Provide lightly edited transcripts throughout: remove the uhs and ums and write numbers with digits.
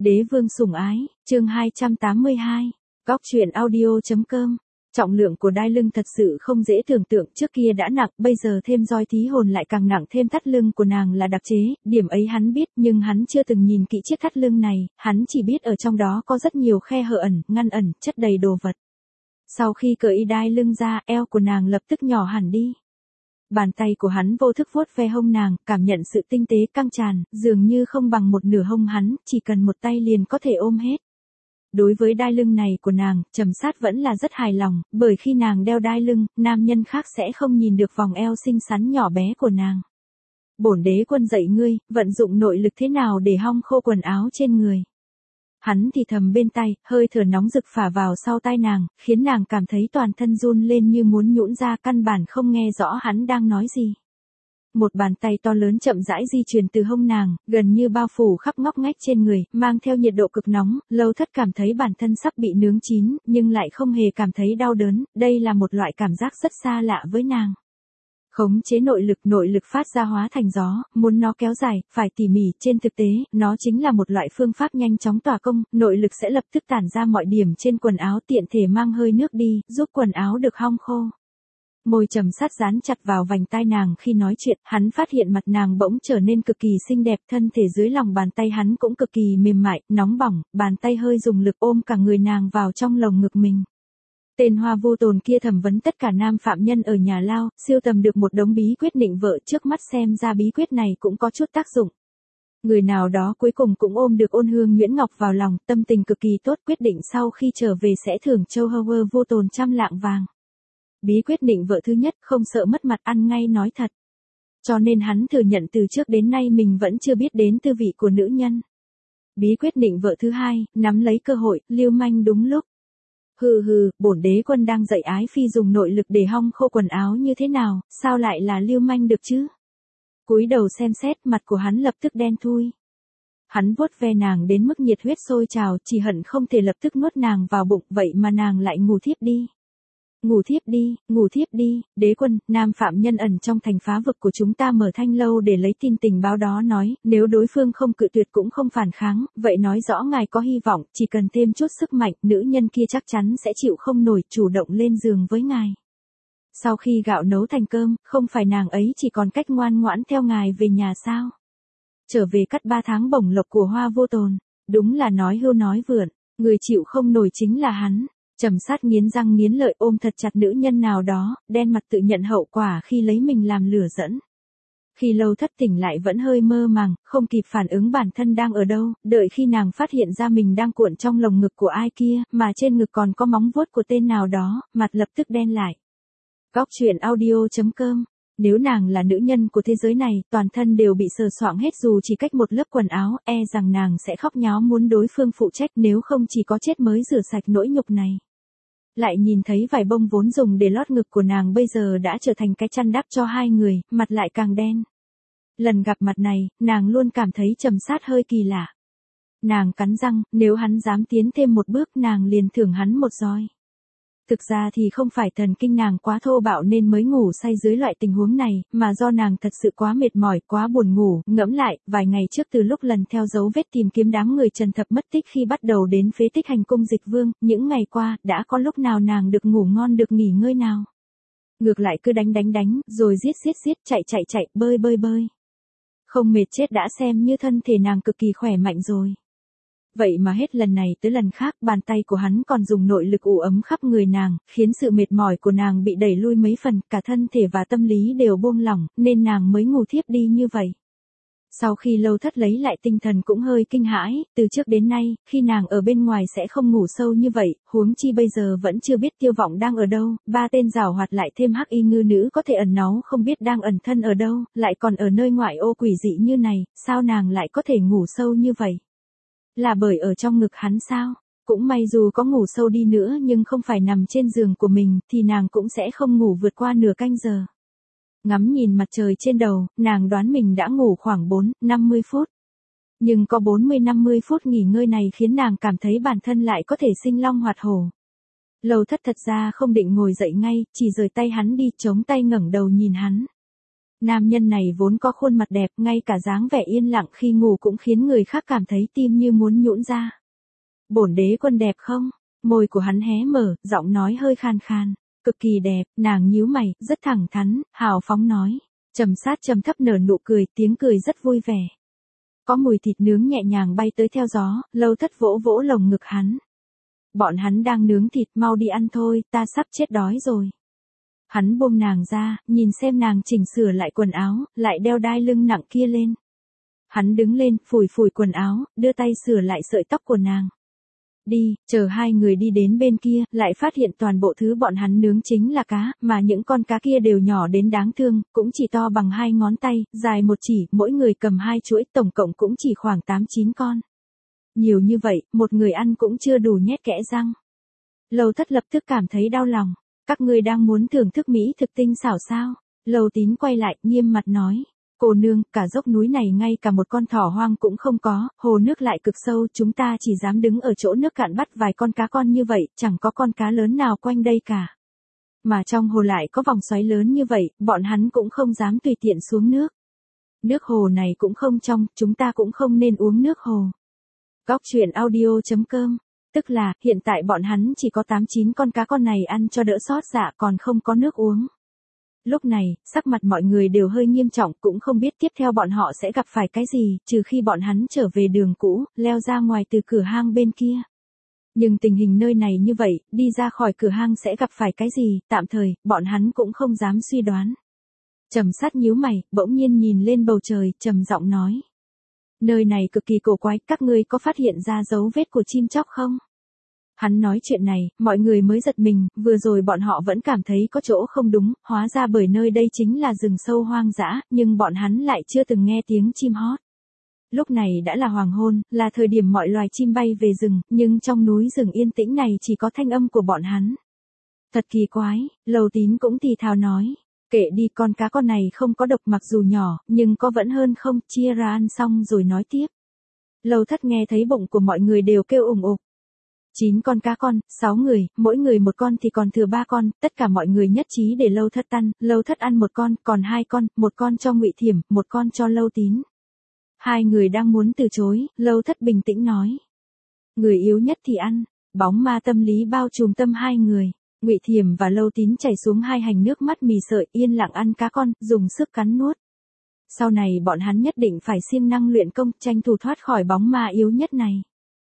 Đế vương sủng ái, chương 282. Góc truyện audio.com. Trọng lượng của đai lưng thật sự không dễ tưởng tượng, trước kia đã nặng, bây giờ thêm roi thí hồn lại càng nặng, thêm thắt lưng của nàng là đặc chế, điểm ấy hắn biết, nhưng hắn chưa từng nhìn kỹ chiếc thắt lưng này, hắn chỉ biết ở trong đó có rất nhiều khe hở ẩn, ngăn ẩn, chất đầy đồ vật. Sau khi cởi y đai lưng ra, eo của nàng lập tức nhỏ hẳn đi. Bàn tay của hắn vô thức vuốt ve hông nàng, cảm nhận sự tinh tế căng tràn, dường như không bằng một nửa hông hắn, chỉ cần một tay liền có thể ôm hết. Đối với đai lưng này của nàng, Trầm Sát vẫn là rất hài lòng, bởi khi nàng đeo đai lưng, nam nhân khác sẽ không nhìn được vòng eo xinh xắn nhỏ bé của nàng. Bổn đế quân dạy ngươi, vận dụng nội lực thế nào để hong khô quần áo trên người. Hắn thì thầm bên tai, hơi thở nóng rực phả vào sau tai nàng, khiến nàng cảm thấy toàn thân run lên như muốn nhũn ra, căn bản không nghe rõ hắn đang nói gì. Một bàn tay to lớn chậm rãi di chuyển từ hông nàng, gần như bao phủ khắp ngóc ngách trên người, mang theo nhiệt độ cực nóng, Lâu Thất cảm thấy bản thân sắp bị nướng chín, nhưng lại không hề cảm thấy đau đớn, đây là một loại cảm giác rất xa lạ với nàng. Khống chế nội lực phát ra hóa thành gió, muốn nó kéo dài, phải tỉ mỉ, trên thực tế, nó chính là một loại phương pháp nhanh chóng tỏa công, nội lực sẽ lập tức tản ra mọi điểm trên quần áo, tiện thể mang hơi nước đi, giúp quần áo được hong khô. Môi Trầm Sát dán chặt vào vành tai nàng khi nói chuyện, hắn phát hiện mặt nàng bỗng trở nên cực kỳ xinh đẹp, thân thể dưới lòng bàn tay hắn cũng cực kỳ mềm mại, nóng bỏng, bàn tay hơi dùng lực ôm cả người nàng vào trong lồng ngực mình. Tên Hoa Vô Tồn kia thẩm vấn tất cả nam phạm nhân ở nhà lao, siêu tầm được một đống bí quyết định vợ, trước mắt xem ra bí quyết này cũng có chút tác dụng. Người nào đó cuối cùng cũng ôm được Ôn Hương Nguyễn Ngọc vào lòng, tâm tình cực kỳ tốt, quyết định sau khi trở về sẽ thưởng châu Hoa Vô Tồn 100 lạng vàng. Bí quyết định vợ thứ nhất, không sợ mất mặt, ăn ngay nói thật. Cho nên hắn thừa nhận từ trước đến nay mình vẫn chưa biết đến tư vị của nữ nhân. Bí quyết định vợ thứ hai, nắm lấy cơ hội, lưu manh đúng lúc. Bổn đế quân đang dạy ái phi dùng nội lực để hong khô quần áo như thế nào, sao lại là lưu manh được chứ? Cúi đầu xem xét, mặt của hắn lập tức đen thui. Hắn vuốt ve nàng đến mức nhiệt huyết sôi trào, chỉ hận không thể lập tức nuốt nàng vào bụng, vậy mà nàng lại ngủ thiếp đi. Ngủ thiếp đi, đế quân, nam phạm nhân ẩn trong thành phá vực của chúng ta mở thanh lâu để lấy tin tình báo đó nói, nếu đối phương không cự tuyệt cũng không phản kháng, vậy nói rõ ngài có hy vọng, chỉ cần thêm chút sức mạnh, nữ nhân kia chắc chắn sẽ chịu không nổi, chủ động lên giường với ngài. Sau khi gạo nấu thành cơm, không phải nàng ấy chỉ còn cách ngoan ngoãn theo ngài về nhà sao? Trở về cắt 3 tháng bổng lộc của Hoa Vô Tồn, đúng là nói hưu nói vượn, người chịu không nổi chính là hắn. Trầm Sát nghiến răng nghiến lợi ôm thật chặt nữ nhân nào đó, đen mặt tự nhận hậu quả khi lấy mình làm lửa dẫn. Khi Lâu Thất tỉnh lại vẫn hơi mơ màng, không kịp phản ứng bản thân đang ở đâu, đợi khi nàng phát hiện ra mình đang cuộn trong lồng ngực của ai kia, mà trên ngực còn có móng vuốt của tên nào đó, mặt lập tức đen lại. Góc truyện audio.com. Nếu nàng là nữ nhân của thế giới này, toàn thân đều bị sờ soạng hết dù chỉ cách một lớp quần áo, e rằng nàng sẽ khóc nháo muốn đối phương phụ trách, nếu không chỉ có chết mới rửa sạch nỗi nhục này. Lại nhìn thấy vải bông vốn dùng để lót ngực của nàng bây giờ đã trở thành cái chăn đắp cho hai người, mặt lại càng đen. Lần gặp mặt này, nàng luôn cảm thấy Trầm Sát hơi kỳ lạ. Nàng cắn răng, nếu hắn dám tiến thêm một bước nàng liền thưởng hắn một roi. Thực ra thì không phải thần kinh nàng quá thô bạo nên mới ngủ say dưới loại tình huống này, mà do nàng thật sự quá mệt mỏi, quá buồn ngủ, ngẫm lại, vài ngày trước từ lúc lần theo dấu vết tìm kiếm đám người Trần Thập mất tích khi bắt đầu đến phế tích hành cung Dịch Vương, những ngày qua, đã có lúc nào nàng được ngủ ngon được nghỉ ngơi nào. Ngược lại cứ đánh, rồi giết, chạy, bơi. Không mệt chết đã xem như thân thể nàng cực kỳ khỏe mạnh rồi. Vậy mà hết lần này tới lần khác, bàn tay của hắn còn dùng nội lực ủ ấm khắp người nàng, khiến sự mệt mỏi của nàng bị đẩy lui mấy phần, cả thân thể và tâm lý đều buông lỏng, nên nàng mới ngủ thiếp đi như vậy. Sau khi Lâu Thất lấy lại tinh thần cũng hơi kinh hãi, từ trước đến nay, khi nàng ở bên ngoài sẽ không ngủ sâu như vậy, huống chi bây giờ vẫn chưa biết Tiêu Vọng đang ở đâu, 3 tên giảo hoạt lại thêm hắc y ngư nữ có thể ẩn náu không biết đang ẩn thân ở đâu, lại còn ở nơi ngoại ô quỷ dị như này, sao nàng lại có thể ngủ sâu như vậy? Là bởi ở trong ngực hắn sao? Cũng may dù có ngủ sâu đi nữa nhưng không phải nằm trên giường của mình, thì nàng cũng sẽ không ngủ vượt qua nửa canh giờ. Ngắm nhìn mặt trời trên đầu, nàng đoán mình đã ngủ khoảng 40-50 phút. Nhưng có 40-50 phút nghỉ ngơi này khiến nàng cảm thấy bản thân lại có thể sinh long hoạt hổ. Lâu Thất thật ra không định ngồi dậy ngay, chỉ rời tay hắn đi, chống tay ngẩng đầu nhìn hắn. Nam nhân này vốn có khuôn mặt đẹp, ngay cả dáng vẻ yên lặng khi ngủ cũng khiến người khác cảm thấy tim như muốn nhũn ra. Bổn đế quân đẹp không? Môi của hắn hé mở, giọng nói hơi khan khan. Cực kỳ đẹp, nàng nhíu mày, rất thẳng thắn, hào phóng nói. Trầm Sát trầm thấp nở nụ cười, tiếng cười rất vui vẻ. Có mùi thịt nướng nhẹ nhàng bay tới theo gió, Lâu Thất vỗ vỗ lồng ngực hắn. Bọn hắn đang nướng thịt, mau đi ăn thôi, ta sắp chết đói rồi. Hắn buông nàng ra, nhìn xem nàng chỉnh sửa lại quần áo, lại đeo đai lưng nặng kia lên. Hắn đứng lên, phủi phủi quần áo, đưa tay sửa lại sợi tóc của nàng. Đi, chờ hai người đi đến bên kia, lại phát hiện toàn bộ thứ bọn hắn nướng chính là cá, mà những con cá kia đều nhỏ đến đáng thương, cũng chỉ to bằng 2 ngón tay, dài một chỉ, mỗi người cầm 2 chuỗi, tổng cộng cũng chỉ khoảng 8-9 con. Nhiều như vậy, một người ăn cũng chưa đủ nhét kẽ răng. Lâu Thất lập tức cảm thấy đau lòng. Các ngươi đang muốn thưởng thức mỹ thực tinh xảo sao? Lâu Tín quay lại, nghiêm mặt nói. Cô nương, cả dốc núi này ngay cả một con thỏ hoang cũng không có, hồ nước lại cực sâu, chúng ta chỉ dám đứng ở chỗ nước cạn bắt vài con cá con như vậy, chẳng có con cá lớn nào quanh đây cả. Mà trong hồ lại có vòng xoáy lớn như vậy, bọn hắn cũng không dám tùy tiện xuống nước. Nước hồ này cũng không trong, chúng ta cũng không nên uống nước hồ. Góc truyện audio.com. Tức là, hiện tại bọn hắn chỉ có 8-9 con cá con này ăn cho đỡ xót dạ còn không có nước uống. Lúc này, sắc mặt mọi người đều hơi nghiêm trọng, cũng không biết tiếp theo bọn họ sẽ gặp phải cái gì, trừ khi bọn hắn trở về đường cũ, leo ra ngoài từ cửa hang bên kia. Nhưng tình hình nơi này như vậy, đi ra khỏi cửa hang sẽ gặp phải cái gì, tạm thời, bọn hắn cũng không dám suy đoán. Trầm Sát nhíu mày, bỗng nhiên nhìn lên bầu trời, trầm giọng nói. Nơi này cực kỳ cổ quái, các ngươi có phát hiện ra dấu vết của chim chóc không? Hắn nói chuyện này, mọi người mới giật mình, vừa rồi bọn họ vẫn cảm thấy có chỗ không đúng, hóa ra bởi nơi đây chính là rừng sâu hoang dã, nhưng bọn hắn lại chưa từng nghe tiếng chim hót. Lúc này đã là hoàng hôn, là thời điểm mọi loài chim bay về rừng, nhưng trong núi rừng yên tĩnh này chỉ có thanh âm của bọn hắn. Thật kỳ quái, Lâu Tín cũng thì thào nói. Kệ đi, con cá con này không có độc mặc dù nhỏ, nhưng có vẫn hơn không, chia ra ăn xong rồi nói tiếp. Lâu Thất nghe thấy bụng của mọi người đều kêu ủng ục. 9 con cá con, 6 người, mỗi người một con thì còn thừa 3 con, tất cả mọi người nhất trí để Lâu Thất ăn, Lâu Thất ăn một con, còn 2 con, một con cho Ngụy Thiểm, một con cho Lâu Tín. Hai người đang muốn từ chối, Lâu Thất bình tĩnh nói. Người yếu nhất thì ăn, bóng ma tâm lý bao trùm tâm hai người. Ngụy Thiểm và Lâu Tín chảy xuống hai hành nước mắt mì sợi, yên lặng ăn cá con, dùng sức cắn nuốt. Sau này bọn hắn nhất định phải siêng năng luyện công, tranh thủ thoát khỏi bóng ma yếu nhất này.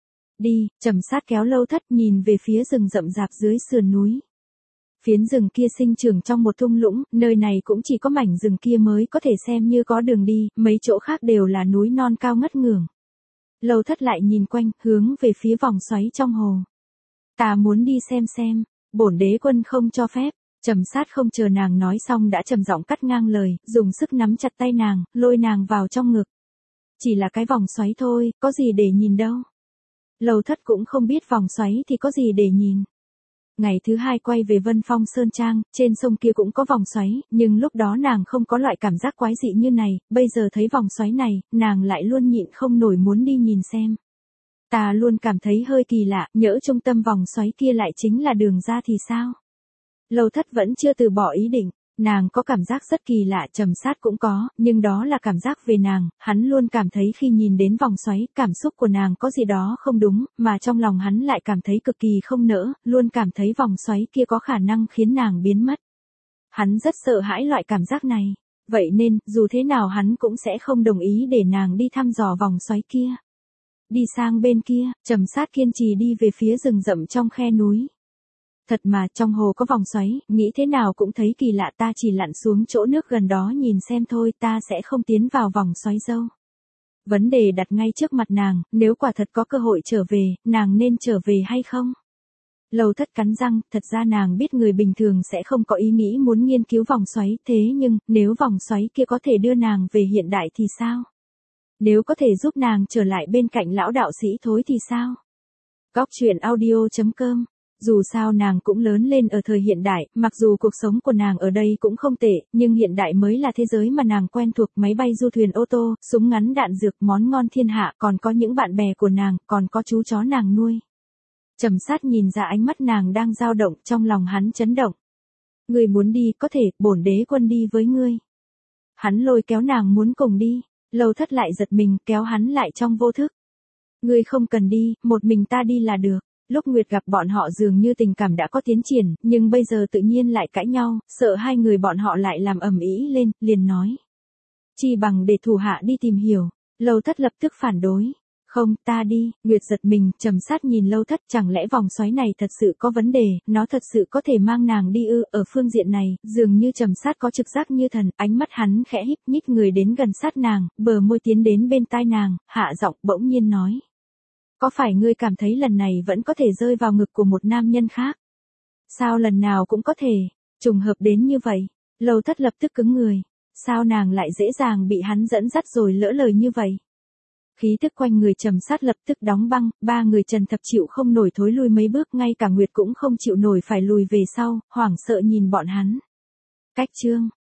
Đi, Trầm Sát kéo Lâu Thất nhìn về phía rừng rậm rạp dưới sườn núi. Phiến rừng kia sinh trưởng trong một thung lũng, nơi này cũng chỉ có mảnh rừng kia mới có thể xem như có đường đi, mấy chỗ khác đều là núi non cao ngất ngưởng. Lâu Thất lại nhìn quanh, hướng về phía vòng xoáy trong hồ. Ta muốn đi xem, bổn đế quân không cho phép. Trầm Sát không chờ nàng nói xong đã trầm giọng cắt ngang lời, dùng sức nắm chặt tay nàng, lôi nàng vào trong ngực. Chỉ là cái vòng xoáy thôi, có gì để nhìn đâu. Lâu Thất cũng không biết vòng xoáy thì có gì để nhìn. Ngày thứ 2 quay về Vân Phong Sơn Trang, trên sông kia cũng có vòng xoáy, nhưng lúc đó nàng không có loại cảm giác quái dị như này, bây giờ thấy vòng xoáy này, nàng lại luôn nhịn không nổi muốn đi nhìn xem. Ta luôn cảm thấy hơi kỳ lạ, nhỡ trung tâm vòng xoáy kia lại chính là đường ra thì sao? Lâu Thất vẫn chưa từ bỏ ý định, nàng có cảm giác rất kỳ lạ, Trầm Sát cũng có, nhưng đó là cảm giác về nàng, hắn luôn cảm thấy khi nhìn đến vòng xoáy, cảm xúc của nàng có gì đó không đúng, mà trong lòng hắn lại cảm thấy cực kỳ không nỡ, luôn cảm thấy vòng xoáy kia có khả năng khiến nàng biến mất. Hắn rất sợ hãi loại cảm giác này, vậy nên, dù thế nào hắn cũng sẽ không đồng ý để nàng đi thăm dò vòng xoáy kia. Đi sang bên kia, Trầm Sát kiên trì đi về phía rừng rậm trong khe núi. Thật mà, trong hồ có vòng xoáy, nghĩ thế nào cũng thấy kỳ lạ, ta chỉ lặn xuống chỗ nước gần đó nhìn xem thôi, ta sẽ không tiến vào vòng xoáy đâu. Vấn đề đặt ngay trước mặt nàng, nếu quả thật có cơ hội trở về, nàng nên trở về hay không? Lâu Thất cắn răng, thật ra nàng biết người bình thường sẽ không có ý nghĩ muốn nghiên cứu vòng xoáy, thế nhưng, nếu vòng xoáy kia có thể đưa nàng về hiện đại thì sao? Nếu có thể giúp nàng trở lại bên cạnh lão đạo sĩ thối thì sao? Góc truyện audio.com. Dù sao nàng cũng lớn lên ở thời hiện đại, mặc dù cuộc sống của nàng ở đây cũng không tệ, nhưng hiện đại mới là thế giới mà nàng quen thuộc, máy bay du thuyền ô tô, súng ngắn đạn dược, món ngon thiên hạ, còn có những bạn bè của nàng, còn có chú chó nàng nuôi. Trầm Sát nhìn ra ánh mắt nàng đang dao động, trong lòng hắn chấn động. Ngươi muốn đi, có thể, bổn đế quân đi với ngươi. Hắn lôi kéo nàng muốn cùng đi, Lâu Thất lại giật mình kéo hắn lại trong vô thức. Ngươi không cần đi, một mình ta đi là được. Lúc Nguyệt gặp bọn họ dường như tình cảm đã có tiến triển, nhưng bây giờ tự nhiên lại cãi nhau, sợ hai người bọn họ lại làm ầm ĩ lên, liền nói. Chi bằng để thủ hạ đi tìm hiểu. Lâu Thất lập tức phản đối. Không, ta đi. Nguyệt giật mình, trầm sát nhìn Lâu Thất, chẳng lẽ vòng xoáy này thật sự có vấn đề, nó thật sự có thể mang nàng đi ư? Ở phương diện này, dường như trầm sát có trực giác như thần, ánh mắt hắn khẽ híp, nhích người đến gần sát nàng, bờ môi tiến đến bên tai nàng, hạ giọng bỗng nhiên nói. Có phải ngươi cảm thấy lần này vẫn có thể rơi vào ngực của một nam nhân khác? Sao lần nào cũng có thể, trùng hợp đến như vậy? Lâu Thất lập tức cứng người. Sao nàng lại dễ dàng bị hắn dẫn dắt rồi lỡ lời như vậy? Khí tức quanh người trầm sát lập tức đóng băng, ba người Trần Thập chịu không nổi thối lui mấy bước, ngay cả Nguyệt cũng không chịu nổi phải lùi về sau, hoảng sợ nhìn bọn hắn. Cách chương